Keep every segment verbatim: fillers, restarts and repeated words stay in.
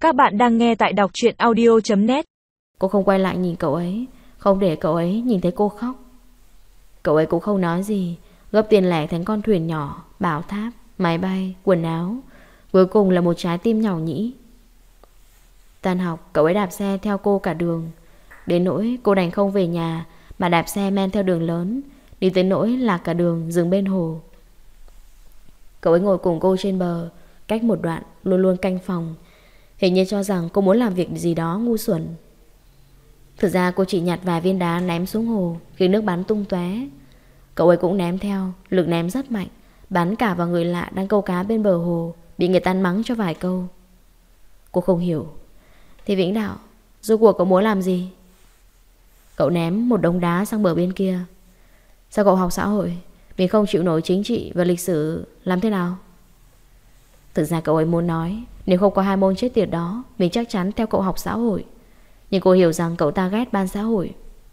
Các bạn đang nghe tại đọc truyện audio chấm net. Cô không quay lại nhìn cậu ấy, không để cậu ấy nhìn thấy cô khóc. Cậu ấy cũng không nói gì, gấp tiền lẻ thành con thuyền nhỏ, bảo tháp, máy bay, quần áo, cuối cùng là một trái tim nhỏ nhĩ. Tan học, cậu ấy đạp xe theo cô cả đường, đến nỗi cô đành không về nhà mà đạp xe men theo đường lớn, đi tới nỗi lạc cả đường dừng bên hồ. Cậu ấy ngồi cùng cô trên bờ, cách một đoạn, luôn luôn canh phòng, hình như cho rằng cô muốn làm việc gì đó ngu xuẩn. Thực ra cô chỉ nhặt vài viên đá ném xuống hồ, khi nước bắn tung tóe. Cậu ấy cũng ném theo, lực ném rất mạnh, bắn cả vào người lạ đang câu cá bên bờ hồ, bị người ta mắng cho vài câu. Cô không hiểu. Thì Vĩnh Đạo, rốt cuộc cậu muốn làm gì? Cậu ném một đống đá sang bờ bên kia. Sao cậu học xã hội, mình không chịu nổi chính trị và lịch sử, làm thế nào? Thực ra cậu ấy muốn nói, nếu không có hai môn chết tiệt đó, mình chắc chắn theo cậu học xã hội. Nhưng cô hiểu rằng cậu ta ghét ban xã hội.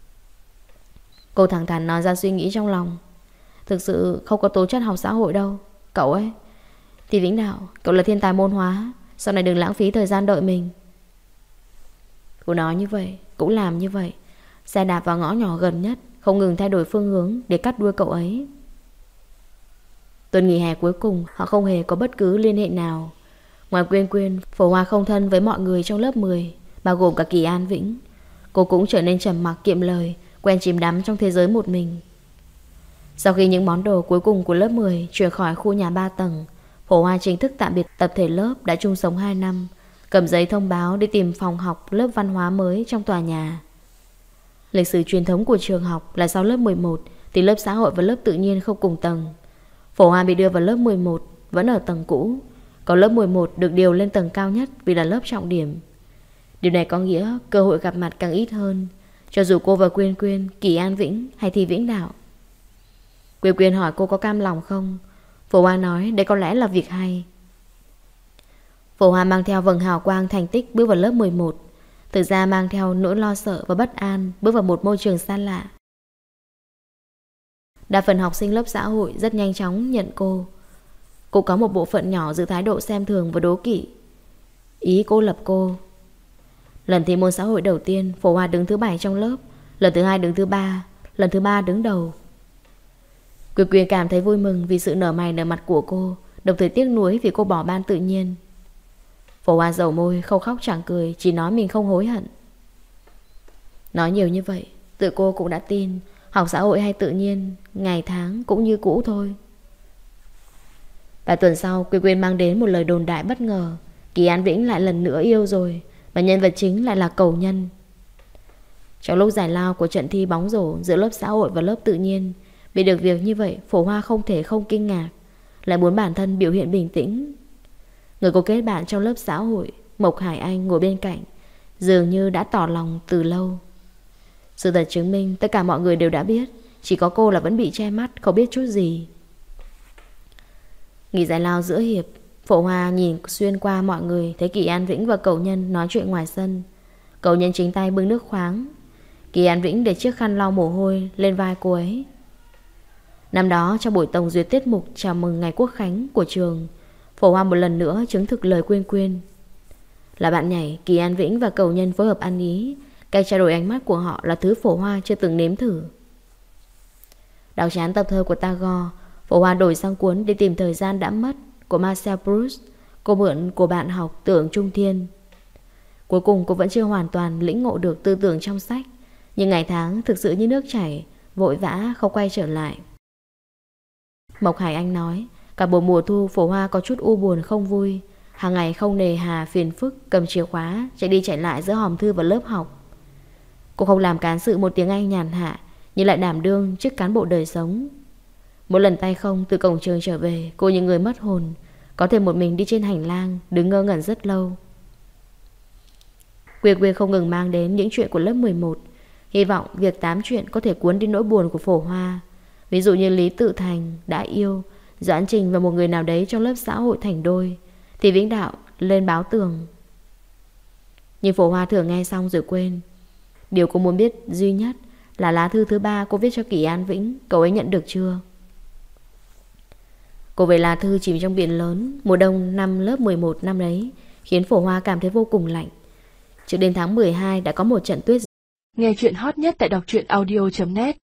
Cô thẳng thắn nói ra suy nghĩ trong lòng. Thực sự không có tố chất học xã hội đâu. Cậu ấy Thì Vĩnh Đạo, cậu là thiên tài môn hóa, sau này đừng lãng phí thời gian đợi mình. Cô nói như vậy, cũng làm như vậy. Xe đạp vào ngõ nhỏ gần nhất, không ngừng thay đổi phương hướng để cắt đuôi cậu ấy. Tuần nghỉ hè cuối cùng, họ không hề có bất cứ liên hệ nào. Ngoài Quyên Quyên, Phổ Hoa không thân với mọi người trong lớp mười, bao gồm cả Kỳ An Vĩnh. Cô cũng trở nên trầm mặc kiệm lời, quen chìm đắm trong thế giới một mình. Sau khi những món đồ cuối cùng của lớp mười chuyển khỏi khu nhà ba tầng, Phổ Hoa chính thức tạm biệt tập thể lớp đã chung sống hai năm, cầm giấy thông báo đi tìm phòng học lớp văn hóa mới trong tòa nhà. Lịch sử truyền thống của trường học là sau lớp mười một thì lớp xã hội và lớp tự nhiên không cùng tầng. Phổ Hoa bị đưa vào lớp mười một, vẫn ở tầng cũ, còn lớp mười một được điều lên tầng cao nhất vì là lớp trọng điểm. Điều này có nghĩa cơ hội gặp mặt càng ít hơn, cho dù cô và Quyên Quyên, Kỳ An Vĩnh hay Thi Vĩnh Đạo. Quyên Quyên hỏi cô có cam lòng không. Phổ Hoa nói đây có lẽ là việc hay. Phổ Hoa mang theo vầng hào quang thành tích bước vào lớp mười một, thực ra mang theo nỗi lo sợ và bất an bước vào một môi trường xa lạ. Đa phần học sinh lớp xã hội rất nhanh chóng nhận cô. Cô có một bộ phận nhỏ giữ thái độ xem thường và đố kỵ. Ý cô lập cô. Lần thi môn xã hội đầu tiên, Phổ Hoa đứng thứ bảy trong lớp, lần thứ hai đứng thứ ba, lần thứ ba đứng đầu. Quyên Quyên cảm thấy vui mừng vì sự nở mày nở mặt của cô, đồng thời tiếc nuối vì cô bỏ ban tự nhiên. Phổ Hoa dầu môi, không khóc chẳng cười, chỉ nói mình không hối hận. Nói nhiều như vậy, tự cô cũng đã tin, học xã hội hay tự nhiên, ngày tháng cũng như cũ thôi. Vài tuần sau, Quyên Quyên mang đến một lời đồn đại bất ngờ. Kỳ An Vĩnh lại lần nữa yêu rồi, mà nhân vật chính lại là cầu nhân. Trong lúc giải lao của trận thi bóng rổ giữa lớp xã hội và lớp tự nhiên, bị được việc như vậy, Phổ Hoa không thể không kinh ngạc, lại muốn bản thân biểu hiện bình tĩnh. Người cô kết bạn trong lớp xã hội, Mộc Hải Anh ngồi bên cạnh, dường như đã tỏ lòng từ lâu. Sự thật chứng minh tất cả mọi người đều đã biết, chỉ có cô là vẫn bị che mắt, không biết chút gì. Nghỉ giải lao giữa hiệp, Phổ Hoa nhìn xuyên qua mọi người, thấy Kỳ An Vĩnh và Cầu Nhân nói chuyện ngoài sân. Cầu Nhân chính tay bưng nước khoáng, Kỳ An Vĩnh để chiếc khăn lau mồ hôi lên vai cô ấy. Năm đó trong buổi tổng duyệt tiết mục chào mừng ngày quốc khánh của trường, Phổ Hoa một lần nữa chứng thực lời Quyên Quyên. Là bạn nhảy, Kỳ An Vĩnh và Cầu Nhân phối hợp ăn ý, cách trao đổi ánh mắt của họ là thứ Phổ Hoa chưa từng nếm thử. Đọc chán tập thơ của Tagore, Phổ Hoa đổi sang cuốn đi tìm thời gian đã mất của Marcel Proust. Cô mượn của bạn học Tưởng Trung Thiên. Cuối cùng cô vẫn chưa hoàn toàn lĩnh ngộ được tư tưởng trong sách, nhưng ngày tháng thực sự như nước chảy, vội vã không quay trở lại. Mộc Hải Anh nói, cả buổi mùa thu Phổ Hoa có chút u buồn không vui, hàng ngày không nề hà phiền phức cầm chìa khóa chạy đi chạy lại giữa hòm thư và lớp học. Cô không làm cán sự một tiếng Anh nhàn hạ, nhưng lại đảm đương chức cán bộ đời sống. Mỗi lần tay không từ cổng trường trở về, cô như người mất hồn, có thể một mình đi trên hành lang, đứng ngơ ngẩn rất lâu. Quyên Quyên không ngừng mang đến những chuyện của lớp mười một, hy vọng việc tám chuyện có thể cuốn đi nỗi buồn của Phổ Hoa. Ví dụ như Lý Tự Thành đã yêu, Doãn Trình và một người nào đấy trong lớp xã hội thành đôi, thì Vĩnh Đạo lên báo tường. Nhưng Phổ Hoa thường nghe xong rồi quên. Điều cô muốn biết duy nhất là lá thư thứ ba cô viết cho Kỳ An Vĩnh, cậu ấy nhận được chưa? Cô về lá thư chìm trong biển lớn. Mùa đông năm lớp mười một năm đấy, khiến Phổ Hoa cảm thấy vô cùng lạnh. Trước đến tháng mười hai đã có một trận tuyết. Nghe chuyện hot nhất tại đọc truyện audio chấm net.